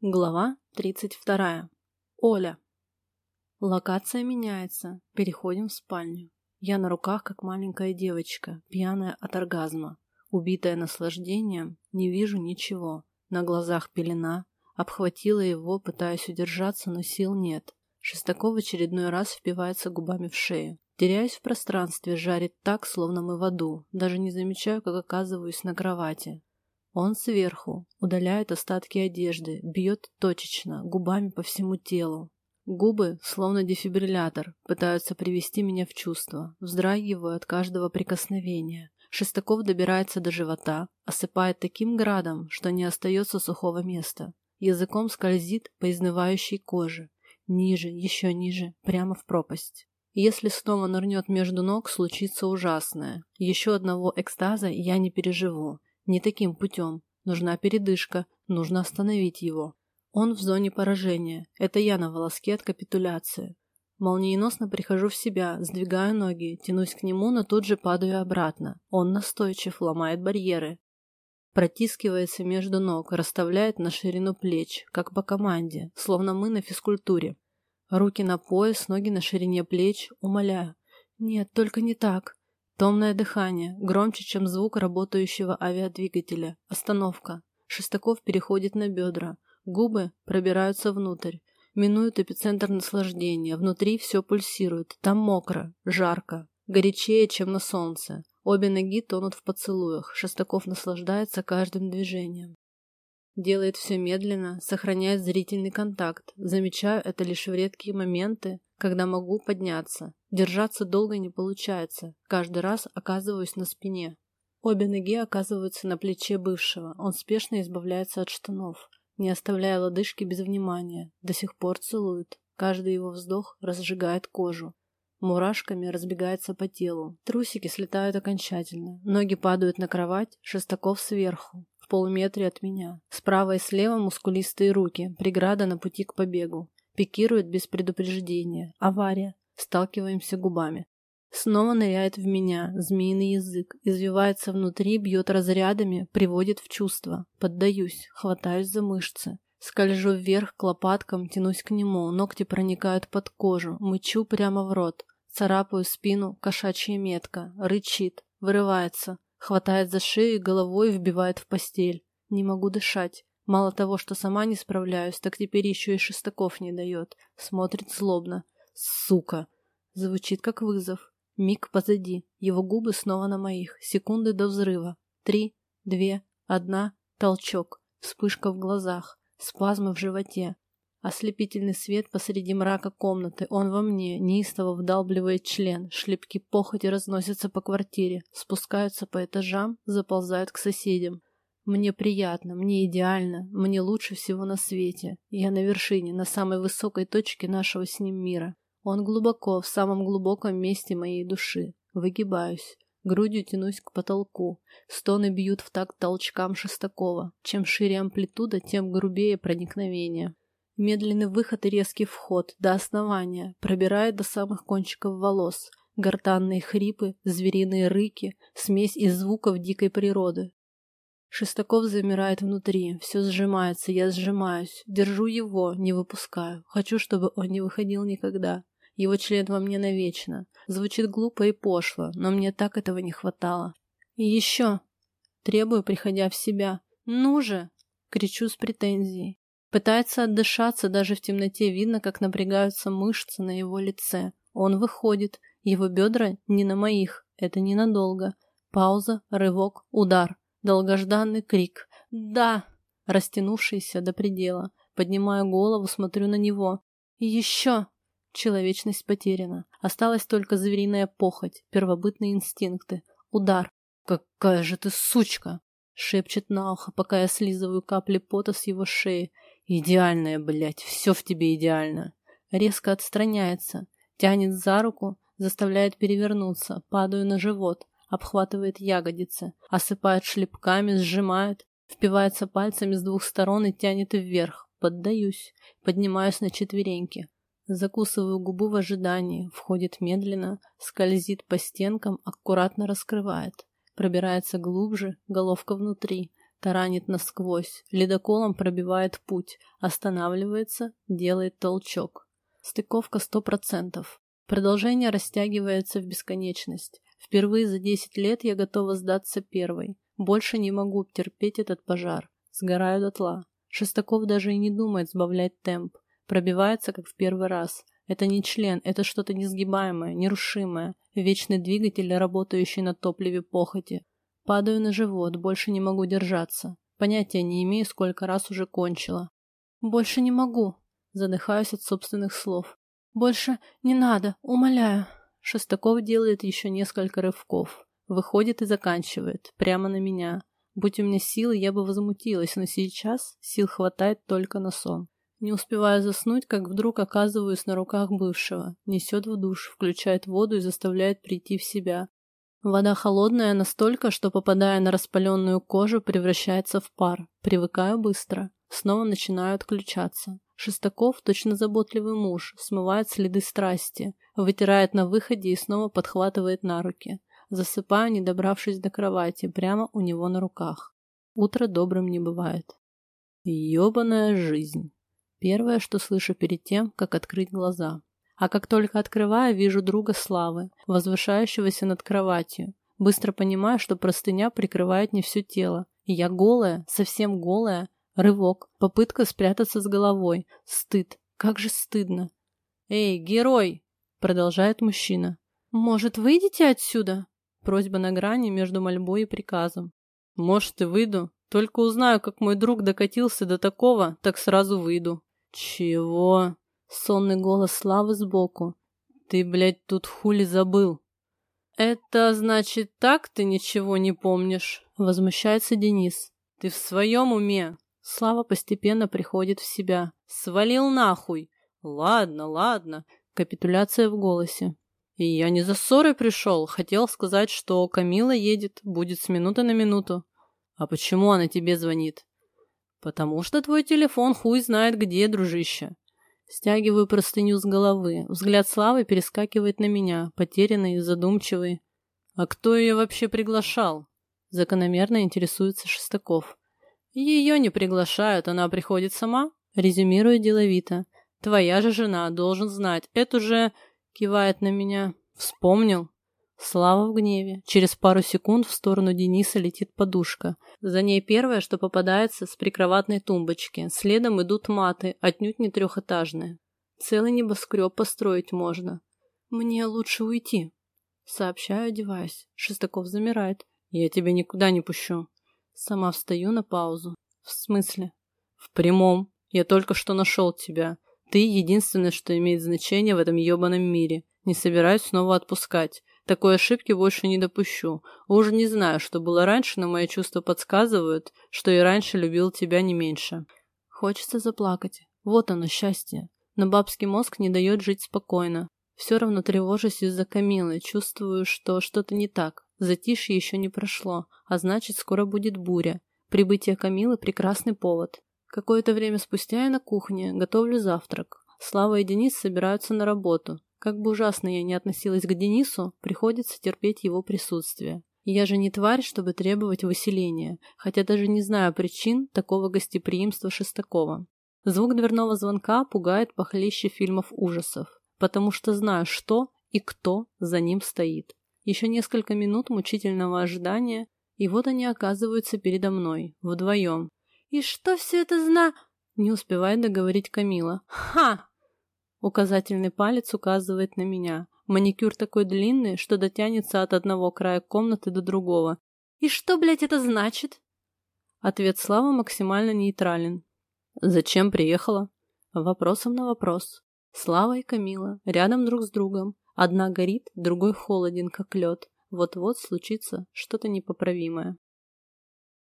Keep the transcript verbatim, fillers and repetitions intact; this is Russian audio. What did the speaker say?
Глава тридцать вторая. Оля. Локация меняется. Переходим в спальню. Я на руках, как маленькая девочка, пьяная от оргазма. Убитая наслаждением, не вижу ничего. На глазах пелена. Обхватила его, пытаясь удержаться, но сил нет. Шестаков в очередной раз впивается губами в шею. Теряюсь в пространстве, жарит так, словно мы в аду. Даже не замечаю, как оказываюсь на кровати. Он сверху, удаляет остатки одежды, бьет точечно, губами по всему телу. Губы, словно дефибриллятор, пытаются привести меня в чувство, вздрагиваю от каждого прикосновения. Шестаков добирается до живота, осыпает таким градом, что не остается сухого места. Языком скользит по изнывающей коже. Ниже, еще ниже, прямо в пропасть. Если снова нырнет между ног, случится ужасное. Еще одного экстаза я не переживу. Не таким путем. Нужна передышка, нужно остановить его. Он в зоне поражения. Это я на волоске от капитуляции. Молниеносно прихожу в себя, сдвигаю ноги, тянусь к нему, но тут же падаю обратно. Он настойчив, ломает барьеры. Протискивается между ног, расставляет на ширину плеч, как по команде, словно мы на физкультуре. Руки на пояс, ноги на ширине плеч, умоляю. Нет, только не так. Томное дыхание, громче, чем звук работающего авиадвигателя. Остановка. Шестаков переходит на бедра. Губы пробираются внутрь. Минуют эпицентр наслаждения. Внутри все пульсирует. Там мокро, жарко. Горячее, чем на солнце. Обе ноги тонут в поцелуях. Шестаков наслаждается каждым движением. Делает все медленно, сохраняет зрительный контакт. Замечаю это лишь в редкие моменты, когда могу подняться. Держаться долго не получается. Каждый раз оказываюсь на спине. Обе ноги оказываются на плече бывшего. Он спешно избавляется от штанов, не оставляя лодыжки без внимания. До сих пор целует. Каждый его вздох разжигает кожу. Мурашками разбегается по телу. Трусики слетают окончательно. Ноги падают на кровать, Шестаков сверху, в полуметре от меня. Справа и слева мускулистые руки, преграда на пути к побегу. Пикирует без предупреждения. Авария. Сталкиваемся губами. Снова ныряет в меня, змеиный язык, извивается внутри, бьет разрядами, приводит в чувство. Поддаюсь, хватаюсь за мышцы. Скольжу вверх к лопаткам, тянусь к нему, ногти проникают под кожу, мычу прямо в рот. Царапаю спину, кошачья метка, рычит, вырывается, хватает за шею и головой вбивает в постель. Не могу дышать. Мало того, что сама не справляюсь, так теперь еще и Шестаков не дает. Смотрит злобно. «Сука!» Звучит как вызов. Миг позади. Его губы снова на моих. Секунды до взрыва. Три, две, одна. Толчок. Вспышка в глазах. Спазмы в животе. Ослепительный свет посреди мрака комнаты. Он во мне. Неистово вдалбливает член. Шлепки похоти разносятся по квартире. Спускаются по этажам. Заползают к соседям. Мне приятно. Мне идеально. Мне лучше всего на свете. Я на вершине, на самой высокой точке нашего с ним мира. Он глубоко, в самом глубоком месте моей души. Выгибаюсь. Грудью тянусь к потолку. Стоны бьют в такт толчкам Шестакова. Чем шире амплитуда, тем грубее проникновение. Медленный выход и резкий вход, до основания, пробирает до самых кончиков волос. Гортанные хрипы, звериные рыки, смесь из звуков дикой природы. Шестаков замирает внутри, все сжимается, я сжимаюсь. Держу его, не выпускаю. Хочу, чтобы он не выходил никогда. Его член во мне навечно. Звучит глупо и пошло, но мне так этого не хватало. И еще. Требую, приходя в себя. «Ну же!» — кричу с претензией. Пытается отдышаться, даже в темноте видно, как напрягаются мышцы на его лице. Он выходит. Его бедра не на моих. Это ненадолго. Пауза, рывок, удар. Долгожданный крик. «Да!» Растянувшийся до предела. Поднимаю голову, смотрю на него. И еще. Человечность потеряна. Осталась только звериная похоть, первобытные инстинкты. Удар. «Какая же ты сучка!» Шепчет на ухо, пока я слизываю капли пота с его шеи. «Идеальная, блядь, все в тебе идеально!» Резко отстраняется. Тянет за руку, заставляет перевернуться. Падаю на живот. Обхватывает ягодицы. Осыпает шлепками, сжимает. Впивается пальцами с двух сторон и тянет вверх. Поддаюсь. Поднимаюсь на четвереньки. Закусываю губу в ожидании. Входит медленно. Скользит по стенкам, аккуратно раскрывает. Пробирается глубже, головка внутри. Таранит насквозь, ледоколом пробивает путь, останавливается, делает толчок. Стыковка сто процентов. Продолжение растягивается в бесконечность. Впервые за десять лет я готова сдаться первой. Больше не могу терпеть этот пожар. Сгораю дотла. Шестаков даже и не думает сбавлять темп. Пробивается, как в первый раз. Это не член, это что-то несгибаемое, нерушимое. Вечный двигатель, работающий на топливе похоти. Падаю на живот, больше не могу держаться. Понятия не имею, сколько раз уже кончила. «Больше не могу», задыхаюсь от собственных слов. «Больше не надо, умоляю». Шестаков делает еще несколько рывков. Выходит и заканчивает. Прямо на меня. Будь у меня силы, я бы возмутилась, но сейчас сил хватает только на сон. Не успеваю заснуть, как вдруг оказываюсь на руках бывшего. Несет в душ, включает воду и заставляет прийти в себя. Вода холодная настолько, что, попадая на распаленную кожу, превращается в пар. Привыкаю быстро. Снова начинаю отключаться. Шестаков, точно заботливый муж, смывает следы страсти, вытирает на выходе и снова подхватывает на руки. Засыпаю, не добравшись до кровати, прямо у него на руках. Утро добрым не бывает. Ёбаная жизнь. Первое, что слышу перед тем, как открыть глаза. А как только открываю, вижу друга Славы, возвышающегося над кроватью. Быстро понимаю, что простыня прикрывает не все тело. И я голая, совсем голая. Рывок, попытка спрятаться с головой. Стыд. Как же стыдно. «Эй, герой!» — продолжает мужчина. «Может, выйдете отсюда?» Просьба на грани между мольбой и приказом. «Может, и выйду. Только узнаю, как мой друг докатился до такого, так сразу выйду». «Чего?» Сонный голос Славы сбоку. «Ты, блядь, тут хули забыл?» «Это значит, так ты ничего не помнишь?» Возмущается Денис. «Ты в своем уме?» Слава постепенно приходит в себя. «Свалил нахуй!» «Ладно, ладно». Капитуляция в голосе. «И я не за ссорой пришел. Хотел сказать, что Камила едет, будет с минуты на минуту». «А почему она тебе звонит?» «Потому что твой телефон хуй знает где, дружище». Стягиваю простыню с головы. Взгляд Славы перескакивает на меня, потерянный и задумчивый. «А кто ее вообще приглашал?» Закономерно интересуется Шестаков. «Ее не приглашают, она приходит сама?» Резюмирую деловито. «Твоя же жена, должен знать. Эту же...» Кивает на меня. «Вспомнил?» Слава в гневе. Через пару секунд в сторону Дениса летит подушка. За ней первое, что попадается с прикроватной тумбочки. Следом идут маты, отнюдь не трехэтажные. Целый небоскреб построить можно. «Мне лучше уйти», — сообщаю, одеваясь. Шестаков замирает. «Я тебя никуда не пущу». Сама встаю на паузу. «В смысле?» «В прямом. Я только что нашел тебя. Ты единственное, что имеет значение в этом ебаном мире. Не собираюсь снова отпускать. Такой ошибки больше не допущу. Уже не знаю, что было раньше, но мои чувства подсказывают, что и раньше любил тебя не меньше». Хочется заплакать. Вот оно, счастье. Но бабский мозг не дает жить спокойно. Все равно тревожусь из-за Камилы, чувствую, что что-то не так. Затишье еще не прошло, а значит, скоро будет буря. Прибытие Камилы – прекрасный повод. Какое-то время спустя я на кухне, готовлю завтрак. Слава и Денис собираются на работу. Как бы ужасно я ни относилась к Денису, приходится терпеть его присутствие. Я же не тварь, чтобы требовать выселения, хотя даже не знаю причин такого гостеприимства Шестакова. Звук дверного звонка пугает похлеще фильмов ужасов, потому что знаю, что и кто за ним стоит. Еще несколько минут мучительного ожидания, и вот они оказываются передо мной, вдвоем. «И что все это зна...» Не успевает договорить Камила. «Ха!» Указательный палец указывает на меня. Маникюр такой длинный, что дотянется от одного края комнаты до другого. «И что, блядь, это значит?» Ответ Славы максимально нейтрален. «Зачем приехала?» Вопросом на вопрос. Слава и Камила рядом друг с другом. Одна горит, другой холоден, как лед. Вот-вот случится что-то непоправимое.